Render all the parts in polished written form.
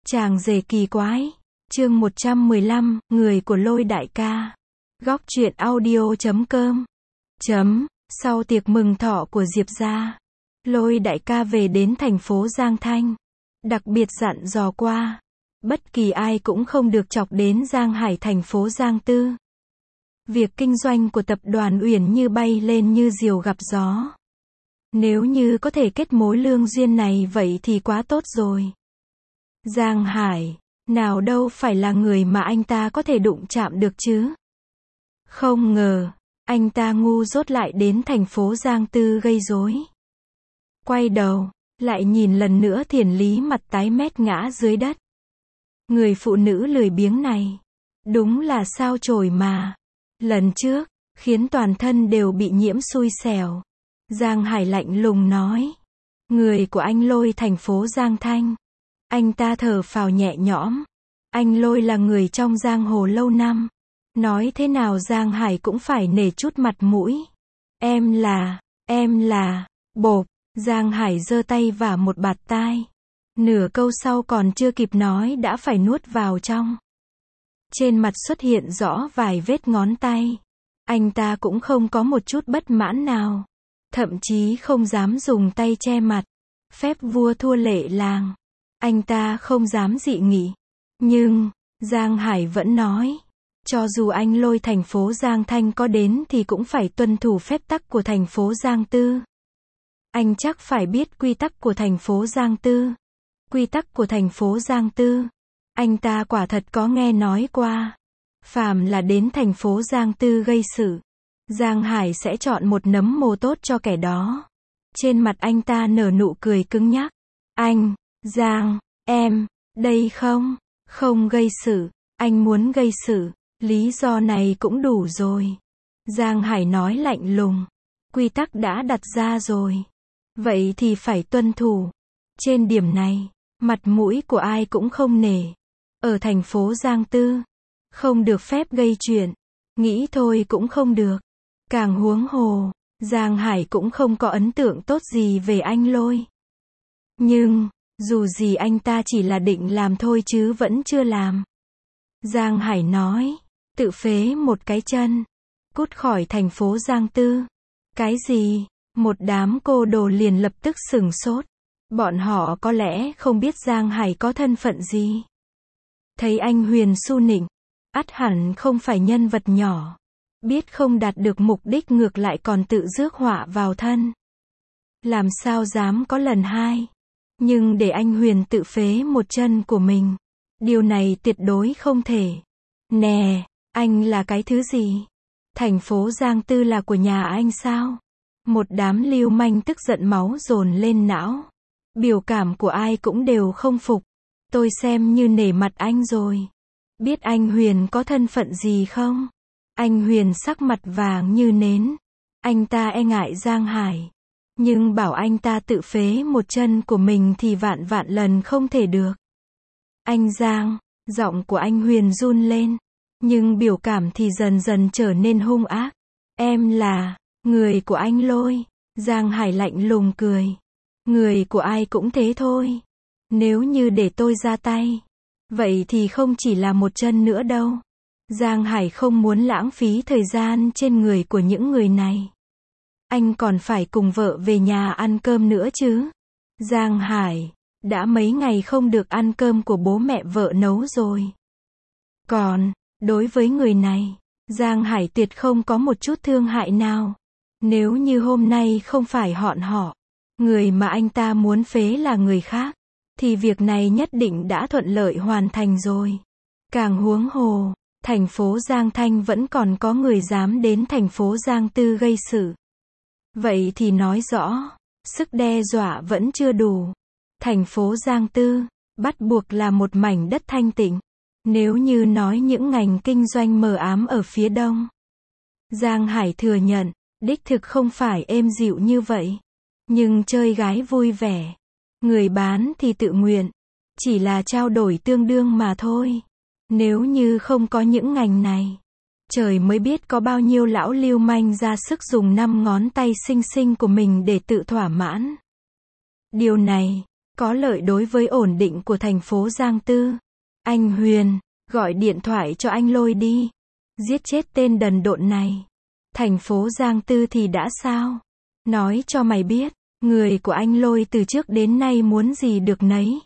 Chàng rể kỳ quái. Chương 115, người của Lôi đại ca. Góc truyện audio.com. Sau tiệc mừng thọ của Diệp gia, Lôi đại ca về đến thành phố Giang Thanh. Đặc biệt dặn dò qua, bất kỳ ai cũng không được chọc đến Giang Hải thành phố Giang Tư. Việc kinh doanh của tập đoàn Uyển Như bay lên như diều gặp gió. Nếu như có thể kết mối lương duyên này vậy thì quá tốt rồi. Giang Hải, nào đâu phải là người mà anh ta có thể đụng chạm được chứ. Không ngờ, anh ta ngu dốt lại đến thành phố Giang Tư gây rối. Quay đầu, lại nhìn lần nữa Thiển Lý mặt tái mét ngã dưới đất. Người phụ nữ lười biếng này, đúng là sao chổi mà. Lần trước, khiến toàn thân đều bị nhiễm xui xẻo. Giang Hải lạnh lùng nói. Người của anh Lôi thành phố Giang Thanh. Anh ta thở phào nhẹ nhõm. Anh Lôi là người trong giang hồ lâu năm. Nói thế nào Giang Hải cũng phải nể chút mặt mũi. Em là, bộp, Giang Hải giơ tay vả một bạt tai. Nửa câu sau còn chưa kịp nói đã phải nuốt vào trong. Trên mặt xuất hiện rõ vài vết ngón tay. Anh ta cũng không có một chút bất mãn nào. Thậm chí không dám dùng tay che mặt. Phép vua thua lệ làng. Anh ta không dám dị nghị. Nhưng, Giang Hải vẫn nói. Cho dù anh Lôi thành phố Giang Thanh có đến thì cũng phải tuân thủ phép tắc của thành phố Giang Tư. Anh chắc phải biết quy tắc của thành phố Giang Tư. Quy tắc của thành phố Giang Tư. Anh ta quả thật có nghe nói qua. Phàm là đến thành phố Giang Tư gây sự, Giang Hải sẽ chọn một nấm mồ tốt cho kẻ đó. Trên mặt anh ta nở nụ cười cứng nhắc. Anh, Giang, em, đây không gây sự. Anh muốn gây sự. Lý do này cũng đủ rồi. Giang Hải nói lạnh lùng. Quy tắc đã đặt ra rồi. Vậy thì phải tuân thủ. Trên điểm này, mặt mũi của ai cũng không nể. Ở thành phố Giang Tư, không được phép gây chuyện. Nghĩ thôi cũng không được. Càng huống hồ, Giang Hải cũng không có ấn tượng tốt gì về anh Lôi. Nhưng, dù gì anh ta chỉ là định làm thôi chứ vẫn chưa làm. Giang Hải nói, tự phế một cái chân, cút khỏi thành phố Giang Tư. Cái gì? Một đám cô đồ liền lập tức sửng sốt. Bọn họ có lẽ không biết Giang Hải có thân phận gì. Thấy anh Huyền su nịnh, ắt hẳn không phải nhân vật nhỏ. Biết không đạt được mục đích ngược lại còn tự rước họa vào thân. Làm sao dám có lần hai. Nhưng để anh Huyền tự phế một chân của mình, điều này tuyệt đối không thể. Nè, anh là cái thứ gì? Thành phố Giang Tư là của nhà anh sao? Một đám lưu manh tức giận máu dồn lên não. Biểu cảm của ai cũng đều không phục. Tôi xem như nể mặt anh rồi. Biết anh Huyền có thân phận gì không? Anh Huyền sắc mặt vàng như nến. Anh ta e ngại Giang Hải. Nhưng bảo anh ta tự phế một chân của mình thì vạn vạn lần không thể được. Anh Giang, giọng của anh Huyền run lên. Nhưng biểu cảm thì dần dần trở nên hung ác. Em là người của anh Lôi. Giang Hải lạnh lùng cười. Người của ai cũng thế thôi. Nếu như để tôi ra tay, vậy thì không chỉ là một chân nữa đâu. Giang Hải không muốn lãng phí thời gian trên người của những người này. Anh còn phải cùng vợ về nhà ăn cơm nữa chứ. Giang Hải, đã mấy ngày không được ăn cơm của bố mẹ vợ nấu rồi. Còn, đối với người này, Giang Hải tuyệt không có một chút thương hại nào. Nếu như hôm nay không phải họ, người mà anh ta muốn phế là người khác, thì việc này nhất định đã thuận lợi hoàn thành rồi. Càng huống hồ, thành phố Giang Thanh vẫn còn có người dám đến thành phố Giang Tư gây sự. Vậy thì nói rõ, sức đe dọa vẫn chưa đủ. Thành phố Giang Tư, bắt buộc là một mảnh đất thanh tịnh. Nếu như nói những ngành kinh doanh mờ ám ở phía đông, Giang Hải thừa nhận, đích thực không phải êm dịu như vậy. Nhưng chơi gái vui vẻ, người bán thì tự nguyện, chỉ là trao đổi tương đương mà thôi. Nếu như không có những ngành này, trời mới biết có bao nhiêu lão lưu manh ra sức dùng 5 ngón tay xinh xinh của mình để tự thỏa mãn. Điều này, có lợi đối với ổn định của thành phố Giang Tư. Anh Huyền, gọi điện thoại cho anh Lôi đi. Giết chết tên đần độn này. Thành phố Giang Tư thì đã sao? Nói cho mày biết, người của anh Lôi từ trước đến nay muốn gì được nấy.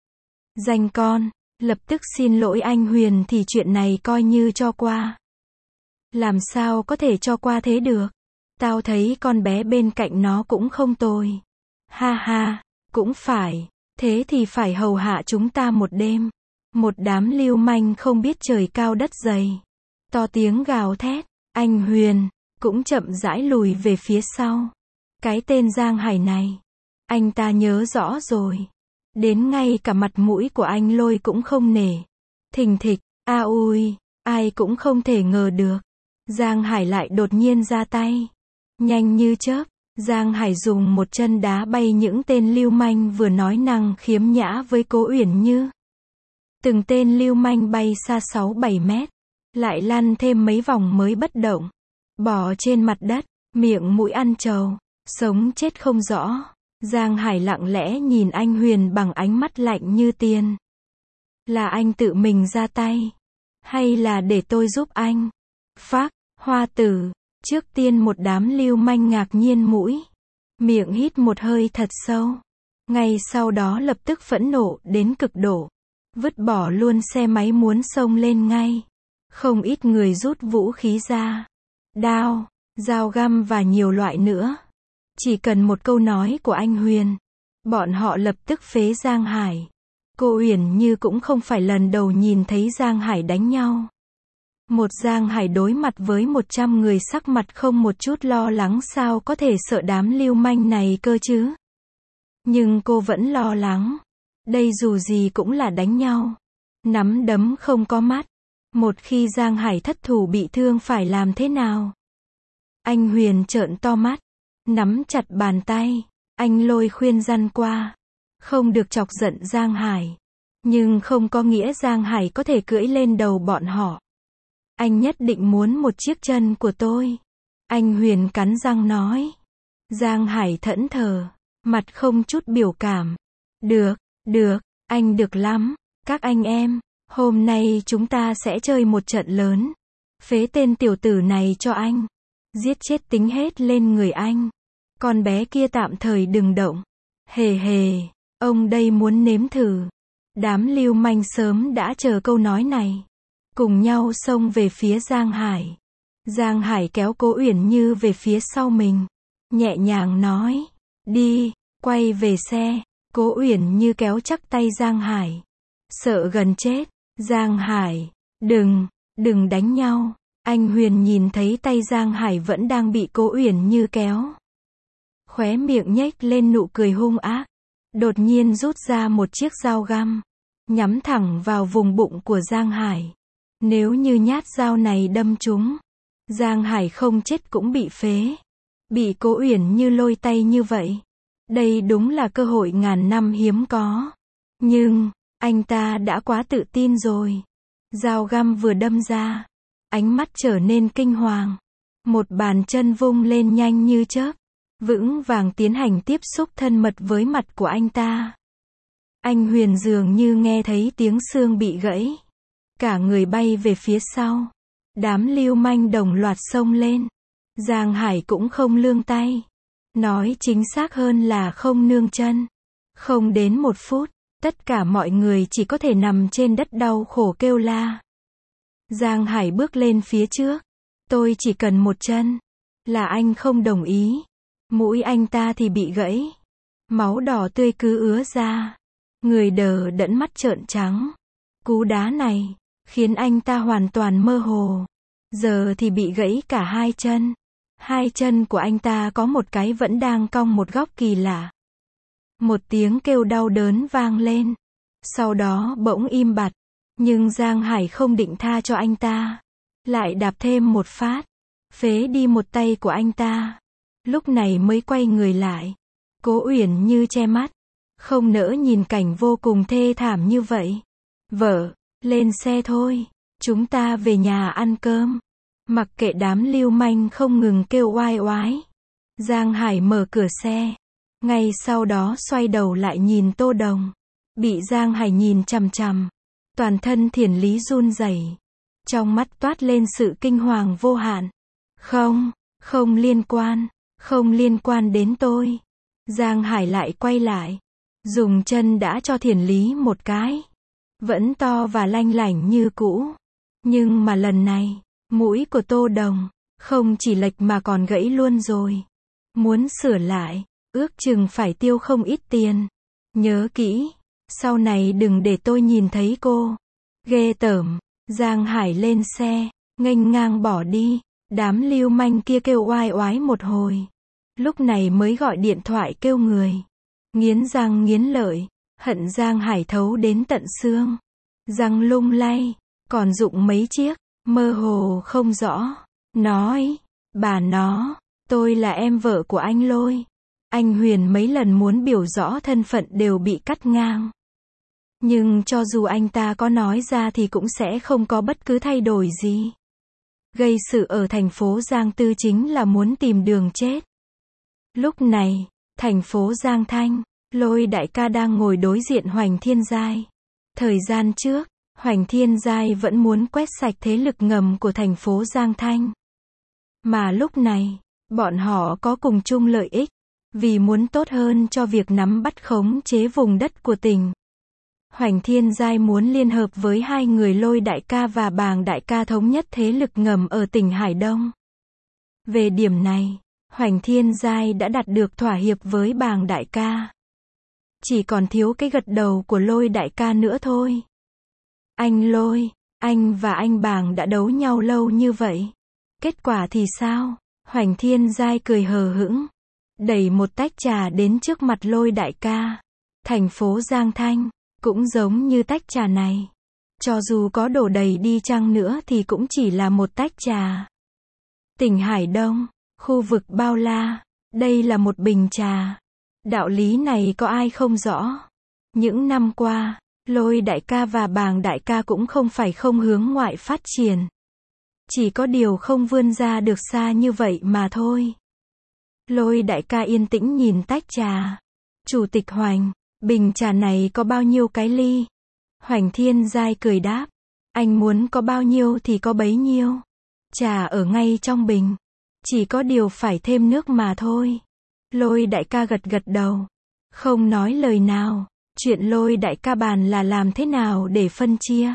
Danh con, lập tức xin lỗi anh Huyền thì chuyện này coi như cho qua. Làm sao có thể cho qua thế được? Tao thấy con bé bên cạnh nó cũng không tồi. Ha ha, cũng phải. Thế thì phải hầu hạ chúng ta một đêm. Một đám lưu manh không biết trời cao đất dày. To tiếng gào thét. Anh Huyền cũng chậm rãi lùi về phía sau. Cái tên Giang Hải này, anh ta nhớ rõ rồi. Đến ngay cả mặt mũi của anh Lôi cũng không nể. Thình thịch, a ui, ai cũng không thể ngờ được. Giang Hải lại đột nhiên ra tay. Nhanh như chớp, Giang Hải dùng một chân đá bay những tên lưu manh vừa nói năng khiếm nhã với Cố Uyển Như. Từng tên lưu manh bay xa 6-7 mét, lại lăn thêm mấy vòng mới bất động. Bò trên mặt đất, miệng mũi ăn trầu, sống chết không rõ. Giang Hải lặng lẽ nhìn anh Huyền bằng ánh mắt lạnh như tiền. Là anh tự mình ra tay, hay là để tôi giúp anh? Phác, Hoa Tử. Trước tiên một đám lưu manh ngạc nhiên mũi, miệng hít một hơi thật sâu. Ngay sau đó lập tức phẫn nộ đến cực độ, vứt bỏ luôn xe máy muốn xông lên ngay. Không ít người rút vũ khí ra, đao, dao găm và nhiều loại nữa. Chỉ cần một câu nói của anh Huyền, bọn họ lập tức phế Giang Hải. Cô Uyển Như cũng không phải lần đầu nhìn thấy Giang Hải đánh nhau. Một Giang Hải đối mặt với 100 người sắc mặt không một chút lo lắng sao có thể sợ đám lưu manh này cơ chứ. Nhưng cô vẫn lo lắng. Đây dù gì cũng là đánh nhau. Nắm đấm không có mắt. Một khi Giang Hải thất thủ bị thương phải làm thế nào? Anh Huyền trợn to mắt, nắm chặt bàn tay. Anh Lôi khuyên răn qua. Không được chọc giận Giang Hải. Nhưng không có nghĩa Giang Hải có thể cưỡi lên đầu bọn họ. Anh nhất định muốn một chiếc chân của tôi. Anh Huyền cắn răng nói. Giang Hải thẫn thờ, mặt không chút biểu cảm. Được, anh được lắm. Các anh em, hôm nay chúng ta sẽ chơi một trận lớn. Phế tên tiểu tử này cho anh. Giết chết tính hết lên người anh. Con bé kia tạm thời đừng động. Hề hề, ông đây muốn nếm thử. Đám lưu manh sớm đã chờ câu nói này. Cùng nhau xông về phía Giang Hải. Giang Hải kéo Cố Uyển Như về phía sau mình. Nhẹ nhàng nói. Đi, quay về xe. Cố Uyển Như kéo chắc tay Giang Hải. Sợ gần chết. Giang Hải, đừng đánh nhau. Anh Huyền nhìn thấy tay Giang Hải vẫn đang bị Cố Uyển Như kéo. Khóe miệng nhếch lên nụ cười hung ác. Đột nhiên rút ra một chiếc dao găm. Nhắm thẳng vào vùng bụng của Giang Hải. Nếu như nhát dao này đâm trúng, Giang Hải không chết cũng bị phế. Bị Cố Uyển Như lôi tay như vậy. Đây đúng là cơ hội ngàn năm hiếm có. Nhưng, anh ta đã quá tự tin rồi. Dao găm vừa đâm ra, ánh mắt trở nên kinh hoàng. Một bàn chân vung lên nhanh như chớp, vững vàng tiến hành tiếp xúc thân mật với mặt của anh ta. Anh Huyền dường như nghe thấy tiếng xương bị gãy. Cả người bay về phía sau. Đám lưu manh đồng loạt xông lên. Giang Hải cũng không lương tay. Nói chính xác hơn là không nương chân. Không đến 1 phút, tất cả mọi người chỉ có thể nằm trên đất đau khổ kêu la. Giang Hải bước lên phía trước. Tôi chỉ cần một chân. Là anh không đồng ý. Mũi anh ta thì bị gãy. Máu đỏ tươi cứ ứa ra. Người đờ đẫn mắt trợn trắng. Cú đá này khiến anh ta hoàn toàn mơ hồ. Giờ thì bị gãy cả 2 chân. 2 chân của anh ta có một cái vẫn đang cong một góc kỳ lạ. Một tiếng kêu đau đớn vang lên. Sau đó bỗng im bặt. Nhưng Giang Hải không định tha cho anh ta. Lại đạp thêm một phát. Phế đi một tay của anh ta. Lúc này mới quay người lại. Cố Uyển Như che mắt. Không nỡ nhìn cảnh vô cùng thê thảm như vậy. Vợ, lên xe thôi. Chúng ta về nhà ăn cơm. Mặc kệ đám lưu manh không ngừng kêu oai oái. Giang Hải mở cửa xe. Ngay sau đó xoay đầu lại nhìn Tô Đồng. Bị Giang Hải nhìn chằm chằm. Toàn thân Thiển Lý run rẩy. Trong mắt toát lên sự kinh hoàng vô hạn. Không, không liên quan. Không liên quan đến tôi. Giang Hải lại quay lại. Dùng chân đã cho Thiển Lý một cái. Vẫn to và lanh lảnh như cũ. Nhưng mà lần này, mũi của Tô Đồng, không chỉ lệch mà còn gãy luôn rồi. Muốn sửa lại, ước chừng phải tiêu không ít tiền. Nhớ kỹ, sau này đừng để tôi nhìn thấy cô. Ghê tởm. Giang Hải lên xe, nghênh ngang bỏ đi. Đám lưu manh kia kêu oai oái một hồi. Lúc này mới gọi điện thoại kêu người. Nghiến răng nghiến lợi, hận Giang Hải thấu đến tận xương. Răng lung lay, còn dụng mấy chiếc, mơ hồ không rõ. Nói, bà nó, tôi là em vợ của anh Lôi. Anh Huyền mấy lần muốn biểu rõ thân phận đều bị cắt ngang. Nhưng cho dù anh ta có nói ra thì cũng sẽ không có bất cứ thay đổi gì. Gây sự ở thành phố Giang Tư chính là muốn tìm đường chết. Lúc này, thành phố Giang Thanh, Lôi đại ca đang ngồi đối diện Hoành Thiên Giai. Thời gian trước, Hoành Thiên Giai vẫn muốn quét sạch thế lực ngầm của thành phố Giang Thanh. Mà lúc này, bọn họ có cùng chung lợi ích, vì muốn tốt hơn cho việc nắm bắt khống chế vùng đất của tỉnh. Hoành Thiên Giai muốn liên hợp với hai người Lôi đại ca và Bàng đại ca thống nhất thế lực ngầm ở tỉnh Hải Đông. Về điểm này, Hoành Thiên Giai đã đạt được thỏa hiệp với Bàng đại ca. Chỉ còn thiếu cái gật đầu của Lôi đại ca nữa thôi. Anh Lôi, anh và anh Bàng đã đấu nhau lâu như vậy. Kết quả thì sao? Hoành Thiên Giai cười hờ hững, đẩy một tách trà đến trước mặt Lôi đại ca. Thành phố Giang Thanh, cũng giống như tách trà này. Cho dù có đổ đầy đi chăng nữa thì cũng chỉ là một tách trà. Tỉnh Hải Đông, khu vực bao la, đây là một bình trà. Đạo lý này có ai không rõ. Những năm qua, Lôi đại ca và Bàng đại ca cũng không phải không hướng ngoại phát triển. Chỉ có điều không vươn ra được xa như vậy mà thôi. Lôi đại ca yên tĩnh nhìn tách trà. Chủ tịch Hoành, bình trà này có bao nhiêu cái ly? Hoành Thiên Giai cười đáp. Anh muốn có bao nhiêu thì có bấy nhiêu. Trà ở ngay trong bình. Chỉ có điều phải thêm nước mà thôi. Lôi đại ca gật gật đầu. Không nói lời nào. Chuyện Lôi đại ca bàn là làm thế nào để phân chia.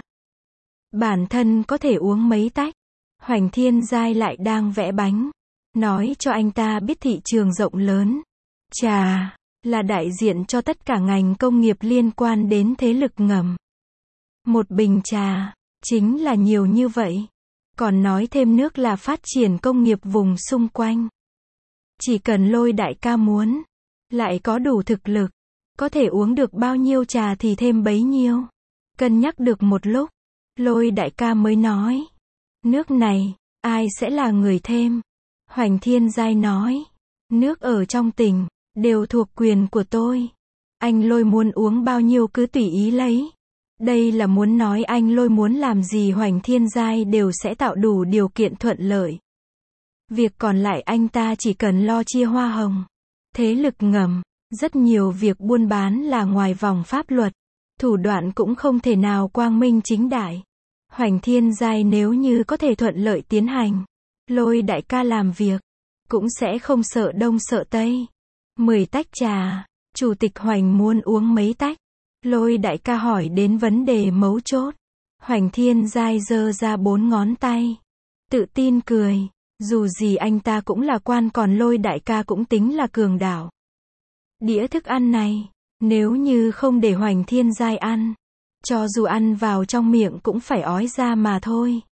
Bản thân có thể uống mấy tách. Hoành Thiên Giai lại đang vẽ bánh. Nói cho anh ta biết thị trường rộng lớn. Trà là đại diện cho tất cả ngành công nghiệp liên quan đến thế lực ngầm. Một bình trà chính là nhiều như vậy. Còn nói thêm nước là phát triển công nghiệp vùng xung quanh. Chỉ cần Lôi đại ca muốn, lại có đủ thực lực, có thể uống được bao nhiêu trà thì thêm bấy nhiêu. Cân nhắc được một lúc, Lôi đại ca mới nói. Nước này, ai sẽ là người thêm? Hoành Thiên Giai nói. Nước ở trong tỉnh, đều thuộc quyền của tôi. Anh Lôi muốn uống bao nhiêu cứ tùy ý lấy. Đây là muốn nói anh Lôi muốn làm gì Hoành Thiên Giai đều sẽ tạo đủ điều kiện thuận lợi. Việc còn lại anh ta chỉ cần lo chia hoa hồng. Thế lực ngầm, rất nhiều việc buôn bán là ngoài vòng pháp luật. Thủ đoạn cũng không thể nào quang minh chính đại. Hoành Thiên Giai nếu như có thể thuận lợi tiến hành, Lôi đại ca làm việc, cũng sẽ không sợ đông sợ tây. 10 tách trà, Chủ tịch Hoành muốn uống mấy tách? Lôi đại ca hỏi đến vấn đề mấu chốt. Hoành Thiên Giai giơ ra 4 ngón tay. Tự tin cười, dù gì anh ta cũng là quan còn Lôi đại ca cũng tính là cường đảo. Đĩa thức ăn này, nếu như không để Hoành Thiên Giai ăn, cho dù ăn vào trong miệng cũng phải ói ra mà thôi.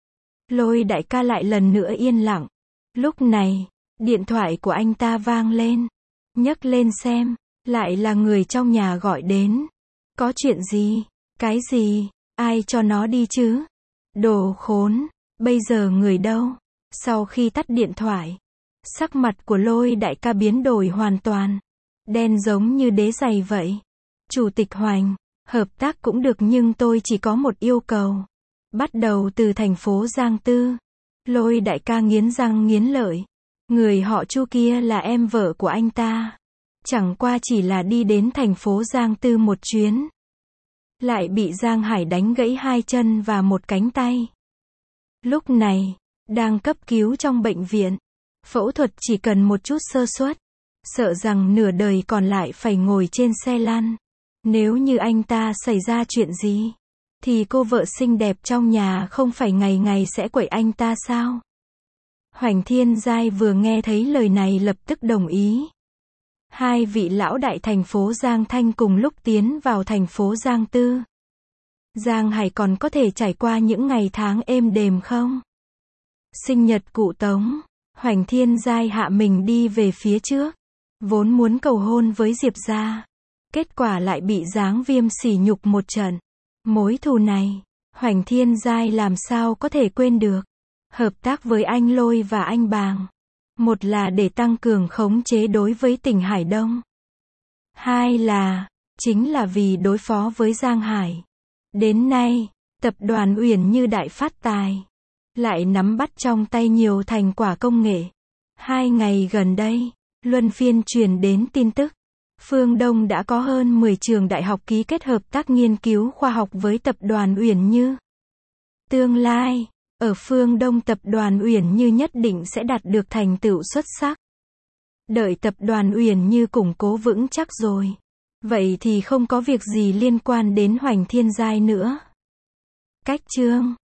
Lôi đại ca lại lần nữa yên lặng. Lúc này, điện thoại của anh ta vang lên. Nhấc lên xem, lại là người trong nhà gọi đến. Có chuyện gì? Cái gì? Ai cho nó đi chứ? Đồ khốn, bây giờ người đâu? Sau khi tắt điện thoại, sắc mặt của Lôi đại ca biến đổi hoàn toàn. Đen giống như đế giày vậy. Chủ tịch Hoành, hợp tác cũng được nhưng tôi chỉ có một yêu cầu. Bắt đầu từ thành phố Giang Tư. Lôi đại ca nghiến răng nghiến lợi. Người họ Chu kia là em vợ của anh ta. Chẳng qua chỉ là đi đến thành phố Giang Tư một chuyến. Lại bị Giang Hải đánh gãy 2 chân và 1 cánh tay. Lúc này, đang cấp cứu trong bệnh viện. Phẫu thuật chỉ cần một chút sơ suất. Sợ rằng nửa đời còn lại phải ngồi trên xe lăn. Nếu như anh ta xảy ra chuyện gì, thì cô vợ xinh đẹp trong nhà không phải ngày ngày sẽ quậy anh ta sao? Hoành Thiên Giai vừa nghe thấy lời này lập tức đồng ý. 2 vị lão đại thành phố Giang Thanh cùng lúc tiến vào thành phố Giang Tư. Giang Hải còn có thể trải qua những ngày tháng êm đềm không? Sinh nhật cụ Tống, Hoành Thiên Giai hạ mình đi về phía trước. Vốn muốn cầu hôn với Diệp gia. Kết quả lại bị Giáng Viêm sỉ nhục một trận. Mối thù này, Hoành Thiên Giai làm sao có thể quên được. Hợp tác với anh Lôi và anh Bàng. Một là để tăng cường khống chế đối với tỉnh Hải Đông. 2 là, chính là vì đối phó với Giang Hải. Đến nay, tập đoàn Uyển Như đại phát tài. Lại nắm bắt trong tay nhiều thành quả công nghệ. 2 ngày gần đây, luân phiên truyền đến tin tức. Phương Đông đã có hơn 10 trường đại học ký kết hợp tác nghiên cứu khoa học với tập đoàn Uyển Như. Tương lai, ở phương Đông tập đoàn Uyển Như nhất định sẽ đạt được thành tựu xuất sắc. Đợi tập đoàn Uyển Như củng cố vững chắc rồi. Vậy thì không có việc gì liên quan đến Hoành Thiên Giai nữa. Cách chương